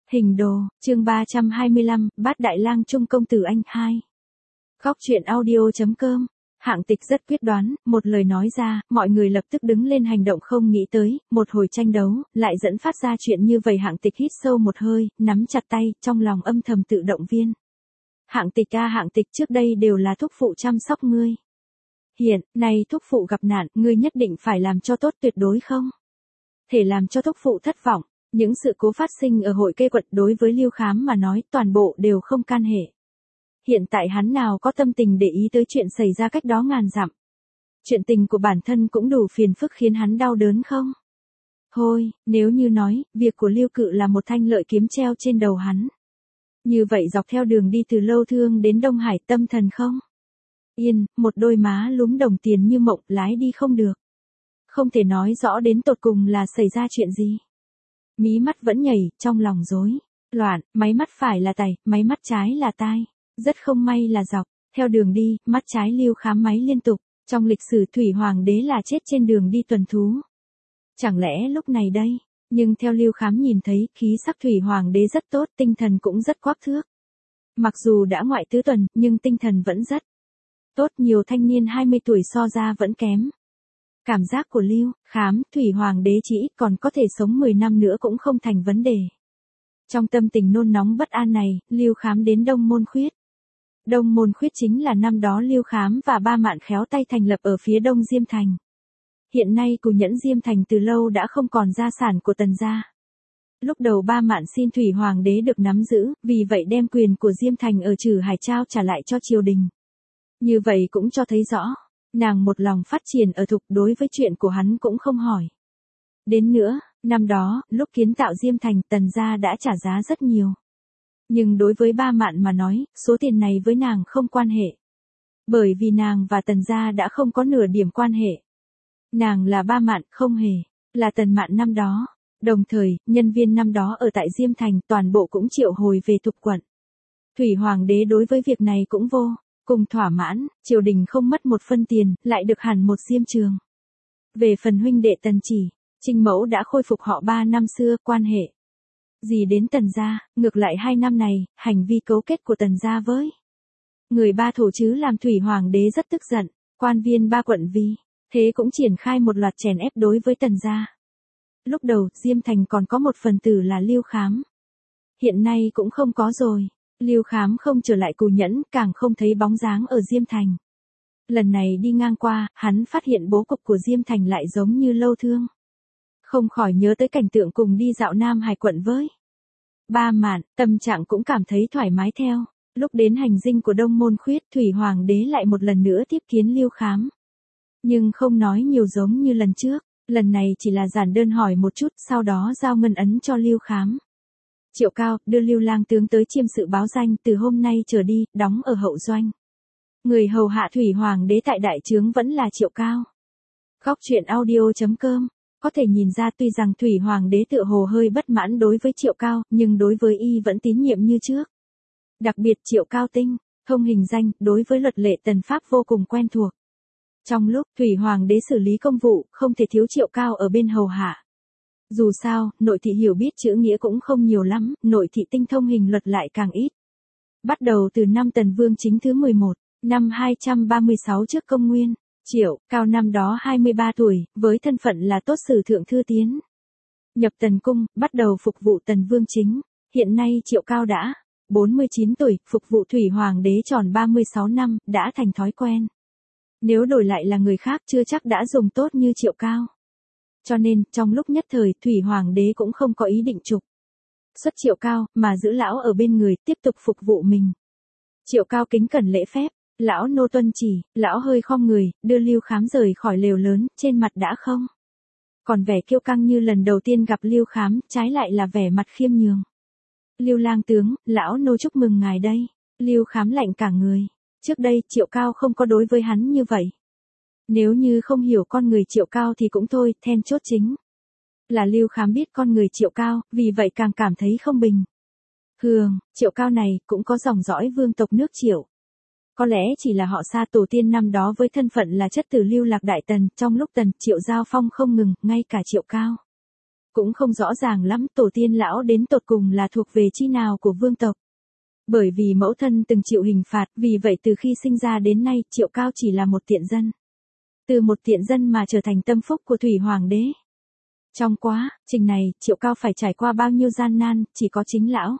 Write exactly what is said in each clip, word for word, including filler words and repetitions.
Hình đồ, chương ba trăm hai mươi lăm, Bát Đại Lang Trung công tử anh hai. Góc truyện audio.com. Hạng Tịch rất quyết đoán, một lời nói ra, mọi người lập tức đứng lên hành động không nghĩ tới, một hồi tranh đấu, lại dẫn phát ra chuyện như vậy. Hạng Tịch hít sâu một hơi, nắm chặt tay, trong lòng âm thầm tự động viên. Hạng Tịch a Hạng Tịch, trước đây đều là thúc phụ chăm sóc ngươi. Hiện, nay thúc phụ gặp nạn, ngươi nhất định phải làm cho tốt, tuyệt đối không thể làm cho thúc phụ thất vọng. Những sự cố phát sinh ở hội Kê Quật đối với Lưu Khám mà nói toàn bộ đều không can hệ. Hiện tại hắn nào có tâm tình để ý tới chuyện xảy ra cách đó ngàn dặm. Chuyện tình của bản thân cũng đủ phiền phức khiến hắn đau đớn không? Thôi, nếu như nói, việc của Lưu Cự là một thanh lợi kiếm treo trên đầu hắn. Như vậy dọc theo đường đi từ Lâu Thương đến Đông Hải, tâm thần không yên, một đôi má lúm đồng tiền như mộng, lái đi không được. Không thể nói rõ đến tột cùng là xảy ra chuyện gì. Mí mắt vẫn nhảy, trong lòng rối loạn, máy mắt phải là tài, máy mắt trái là tai. Rất không may là dọc theo đường đi, mắt trái Lưu Khám máy liên tục. Trong lịch sử Thủy Hoàng đế là chết trên đường đi tuần thú. Chẳng lẽ lúc này đây, nhưng theo Lưu Khám nhìn thấy, khí sắc Thủy Hoàng đế rất tốt, tinh thần cũng rất quắc thước. Mặc dù đã ngoại tứ tuần, nhưng tinh thần vẫn rất tốt, nhiều thanh niên hai mươi tuổi so ra vẫn kém. Cảm giác của Lưu Khám, Thủy Hoàng đế chỉ ít còn có thể sống mười năm nữa cũng không thành vấn đề. Trong tâm tình nôn nóng bất an này, Lưu Khám đến Đông Môn Khuyết. Đông Môn Khuyết chính là năm đó Lưu Khám và Ba Mạn khéo tay thành lập ở phía đông Diêm Thành. Hiện nay Cù Nhẫn Diêm Thành từ lâu đã không còn gia sản của Tần gia. Lúc đầu Ba Mạn xin Thủy Hoàng đế được nắm giữ, vì vậy đem quyền của Diêm Thành ở Trử Hải trao trả lại cho triều đình. Như vậy cũng cho thấy rõ, nàng một lòng phát triển ở thục, đối với chuyện của hắn cũng không hỏi. Đến nữa, năm đó, lúc kiến tạo Diêm Thành, Tần gia đã trả giá rất nhiều. Nhưng đối với Ba Mạn mà nói, số tiền này với nàng không quan hệ. Bởi vì nàng và Tần gia đã không có nửa điểm quan hệ. Nàng là Ba Mạn, không hề là Tần Mạn năm đó. Đồng thời, nhân viên năm đó ở tại Diêm Thành toàn bộ cũng triệu hồi về thục quận. Thủy Hoàng đế đối với việc này cũng vô cùng thỏa mãn, triều đình không mất một phân tiền, lại được hẳn một diêm trường. Về phần huynh đệ Tần Chỉ, Trinh Mẫu đã khôi phục họ ba năm xưa, quan hệ gì đến Tần gia, ngược lại hai năm này, hành vi cấu kết của Tần gia với người Ba Thổ chứ làm Thủy Hoàng đế rất tức giận. Quan viên ba quận vì thế cũng triển khai một loạt chèn ép đối với Tần gia. Lúc đầu, Diêm Thành còn có một phần tử là Lưu Khám. Hiện nay cũng không có rồi. Lưu Khám không trở lại Cù Nhẫn, càng không thấy bóng dáng ở Diêm Thành. Lần này đi ngang qua, hắn phát hiện bố cục của Diêm Thành lại giống như Lâu Thương. Không khỏi nhớ tới cảnh tượng cùng đi dạo Nam Hải quận với Ba Mạn, tâm trạng cũng cảm thấy thoải mái theo. Lúc đến hành dinh của Đông Môn Khuyết, Thủy Hoàng đế lại một lần nữa tiếp kiến Lưu Khám. Nhưng không nói nhiều giống như lần trước, lần này chỉ là giản đơn hỏi một chút, sau đó giao ngân ấn cho Lưu Khám. Triệu Cao, đưa Lưu Lang tướng tới chiêm sự báo danh, từ hôm nay trở đi, đóng ở hậu doanh. Người hầu hạ Thủy Hoàng đế tại đại trướng vẫn là Triệu Cao. Góc truyện audio.com. Có thể nhìn ra tuy rằng Thủy Hoàng đế tựa hồ hơi bất mãn đối với Triệu Cao, nhưng đối với y vẫn tín nhiệm như trước. Đặc biệt Triệu Cao tinh thông hình danh, đối với luật lệ tần pháp vô cùng quen thuộc. Trong lúc Thủy Hoàng đế xử lý công vụ, không thể thiếu Triệu Cao ở bên hầu hạ. Dù sao, nội thị hiểu biết chữ nghĩa cũng không nhiều lắm, nội thị tinh thông hình luật lại càng ít. Bắt đầu từ năm Tần Vương Chính thứ mười một, năm hai trăm ba mươi sáu trước công nguyên, Triệu Cao năm đó hai mươi ba tuổi, với thân phận là tốt sử thượng thư tiến. Nhập Tần Cung, bắt đầu phục vụ Tần Vương Chính. Hiện nay Triệu Cao đã bốn mươi chín tuổi, phục vụ Thủy Hoàng đế tròn ba mươi sáu năm, đã thành thói quen. Nếu đổi lại là người khác chưa chắc đã dùng tốt như Triệu Cao. Cho nên, trong lúc nhất thời, Thủy Hoàng đế cũng không có ý định trục xuất Triệu Cao, mà giữ lão ở bên người, tiếp tục phục vụ mình. Triệu Cao kính cẩn lễ phép, lão nô tuân chỉ, lão hơi khom người, đưa Lưu Khám rời khỏi lều lớn, trên mặt đã không còn vẻ kiêu căng như lần đầu tiên gặp Lưu Khám, trái lại là vẻ mặt khiêm nhường. Lưu Lang tướng, lão nô chúc mừng ngài đây. Lưu Khám lạnh cả người. Trước đây, Triệu Cao không có đối với hắn như vậy. Nếu như không hiểu con người Triệu Cao thì cũng thôi, then chốt chính là Lưu Khám biết con người Triệu Cao, vì vậy càng cảm thấy không bình thường. Triệu Cao này cũng có dòng dõi vương tộc nước Triệu. Có lẽ chỉ là họ xa tổ tiên năm đó với thân phận là chất tử Lưu Lạc Đại Tần, trong lúc Tần Triệu giao phong không ngừng, ngay cả Triệu Cao Cũng không rõ ràng lắm tổ tiên lão đến tột cùng là thuộc về chi nào của vương tộc. Bởi vì mẫu thân từng chịu hình phạt, vì vậy từ khi sinh ra đến nay Triệu Cao chỉ là một tiện dân. Từ một tiện dân mà trở thành tâm phúc của Thủy Hoàng đế. Trong quá trình này, Triệu Cao phải trải qua bao nhiêu gian nan, chỉ có chính lão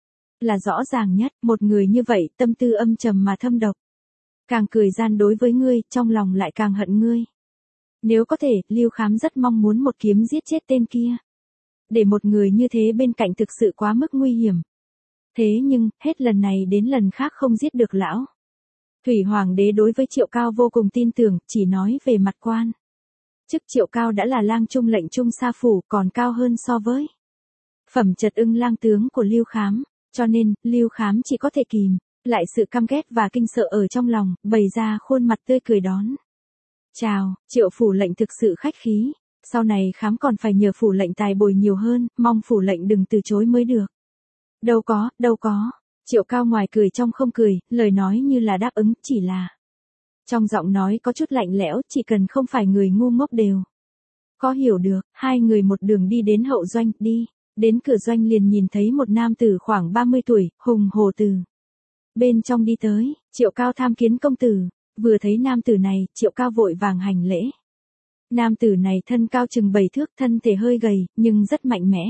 là rõ ràng nhất. Một người như vậy, tâm tư âm trầm mà thâm độc. Càng cười gian đối với ngươi, trong lòng lại càng hận ngươi. Nếu có thể, Lưu Khám rất mong muốn một kiếm giết chết tên kia. Để một người như thế bên cạnh thực sự quá mức nguy hiểm. Thế nhưng, hết lần này đến lần khác không giết được lão. Thủy Hoàng đế đối với Triệu Cao vô cùng tin tưởng, chỉ nói về mặt quan. Chức Triệu Cao đã là lang trung lệnh trung sa phủ, còn cao hơn so với phẩm chật ưng lang tướng của Lưu Khám, cho nên, Lưu Khám chỉ có thể kìm lại sự căm ghét và kinh sợ ở trong lòng, bày ra khuôn mặt tươi cười đón. Chào, Triệu phủ lệnh thực sự khách khí, sau này Khám còn phải nhờ phủ lệnh tài bồi nhiều hơn, mong phủ lệnh đừng từ chối mới được. Đâu có, đâu có. Triệu Cao ngoài cười trong không cười, lời nói như là đáp ứng, chỉ là trong giọng nói có chút lạnh lẽo, chỉ cần không phải người ngu ngốc đều có hiểu được. Hai người một đường đi đến hậu doanh, đi đến cửa doanh liền nhìn thấy một nam tử khoảng ba mươi tuổi, hùng hổ từ bên trong đi tới. Triệu Cao tham kiến công tử. Vừa thấy nam tử này, Triệu Cao vội vàng hành lễ. Nam tử này thân cao chừng bảy thước, thân thể hơi gầy, nhưng rất mạnh mẽ.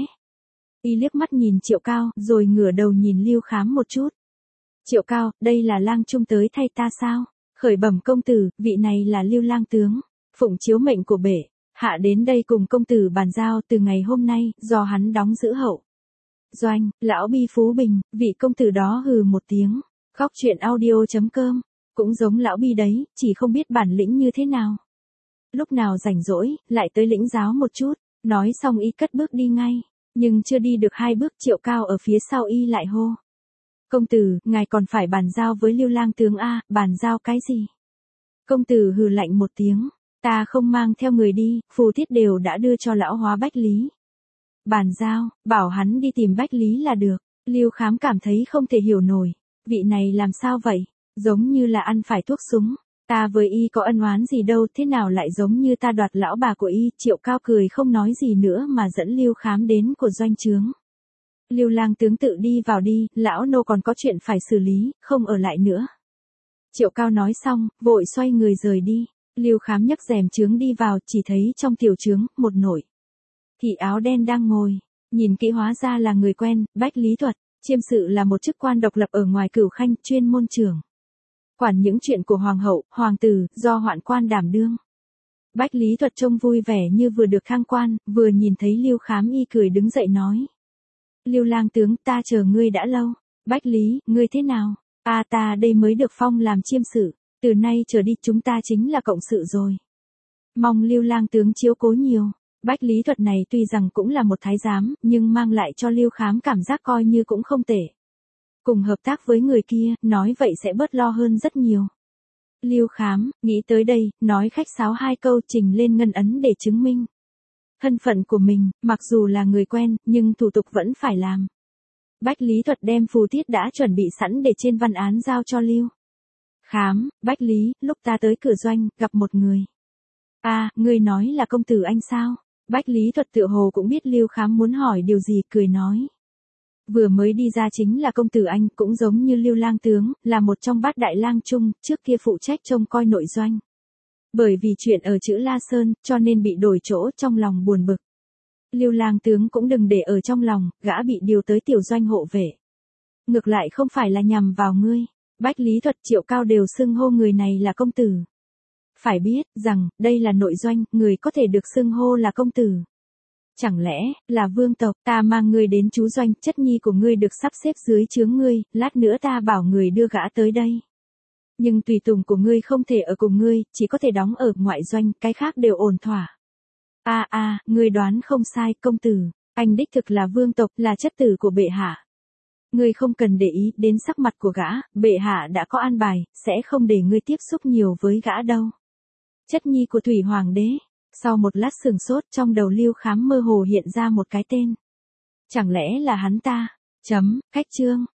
Y liếc mắt nhìn Triệu Cao, rồi ngửa đầu nhìn Lưu Khám một chút. Triệu Cao, đây là lang trung tới thay ta sao? Khởi bẩm công tử, vị này là Lưu lang tướng, phụng chiếu mệnh của bệ hạ đến đây cùng công tử bàn giao. Từ ngày hôm nay, do hắn đóng giữ hậu doanh. Lão Bi Phú Bình, vị công tử đó hừ một tiếng. Khóc chuyện audio chấm com. Cũng giống lão Bi đấy, chỉ không biết bản lĩnh như thế nào. Lúc nào rảnh rỗi, lại tới lĩnh giáo một chút. Nói xong y cất bước đi ngay. Nhưng chưa đi được hai bước, Triệu Cao ở phía sau y lại hô. Công tử, ngài còn phải bàn giao với Lưu lang tướng A, bàn giao cái gì? Công tử hừ lạnh một tiếng. Ta không mang theo người đi, phù thiết đều đã đưa cho lão Hóa Bách Lý. Bàn giao, bảo hắn đi tìm Bách Lý là được. Lưu Khám cảm thấy không thể hiểu nổi. Vị này làm sao vậy? Giống như là ăn phải thuốc súng. Ta với y có ân oán gì đâu, thế nào lại giống như ta đoạt lão bà của y. Triệu Cao cười không nói gì nữa mà dẫn Lưu Khám đến của doanh trướng. Lưu lang tướng tự đi vào đi, lão nô còn có chuyện phải xử lý, không ở lại nữa. Triệu Cao nói xong, vội xoay người rời đi. Lưu Khám nhấc rèm trướng đi vào, chỉ thấy trong tiểu trướng, một nội thị áo đen đang ngồi. Nhìn kỹ hóa ra là người quen, Bách Lý Thuật. Chiêm sự là một chức quan độc lập ở ngoài Cửu Khanh, chuyên môn trưởng quản những chuyện của hoàng hậu, hoàng tử, do hoạn quan đảm đương. Bách Lý Thuật trông vui vẻ như vừa được thăng quan, vừa nhìn thấy Lưu Khám y cười đứng dậy nói. Lưu lang tướng, ta chờ ngươi đã lâu. Bách Lý, ngươi thế nào? À ta đây mới được phong làm chiêm sự, từ nay trở đi chúng ta chính là cộng sự rồi. Mong Lưu lang tướng chiếu cố nhiều. Bách Lý Thuật này tuy rằng cũng là một thái giám, nhưng mang lại cho Lưu Khám cảm giác coi như cũng không tệ. Cùng hợp tác với người kia, nói vậy sẽ bớt lo hơn rất nhiều. Lưu Khám, nghĩ tới đây, nói khách sáo hai câu trình lên ngân ấn để chứng minh thân phận của mình, mặc dù là người quen, nhưng thủ tục vẫn phải làm. Bách Lý Thuật đem phù tiết đã chuẩn bị sẵn để trên văn án giao cho Lưu Khám. Bách Lý, lúc ta tới cửa doanh, gặp một người. À, ngươi nói là công tử anh sao? Bách Lý Thuật tựa hồ cũng biết Lưu Khám muốn hỏi điều gì, cười nói. Vừa mới đi ra chính là công tử anh, cũng giống như Lưu lang tướng, là một trong bát đại lang trung, trước kia phụ trách trông coi nội doanh. Bởi vì chuyện ở chữ La Sơn, cho nên bị đổi chỗ, trong lòng buồn bực. Lưu lang tướng cũng đừng để ở trong lòng, gã bị điều tới tiểu doanh hộ vệ. Ngược lại không phải là nhằm vào ngươi. Bách Lý Thuật, Triệu Cao đều xưng hô người này là công tử. Phải biết rằng, đây là nội doanh, người có thể được xưng hô là công tử. Chẳng lẽ, là vương tộc, ta mang ngươi đến chú doanh, chất nhi của ngươi được sắp xếp dưới trướng ngươi, lát nữa ta bảo người đưa gã tới đây. Nhưng tùy tùng của ngươi không thể ở cùng ngươi, chỉ có thể đóng ở ngoại doanh, cái khác đều ổn thỏa. A a, ngươi đoán không sai, công tử, anh đích thực là vương tộc, là chất tử của bệ hạ. Ngươi không cần để ý đến sắc mặt của gã, bệ hạ đã có an bài, sẽ không để ngươi tiếp xúc nhiều với gã đâu. Chất nhi của Thủy Hoàng đế. Sau một lát sừng sốt, trong đầu Lưu Khám mơ hồ hiện ra một cái tên. Chẳng lẽ là hắn ta? Chấm, cách chương.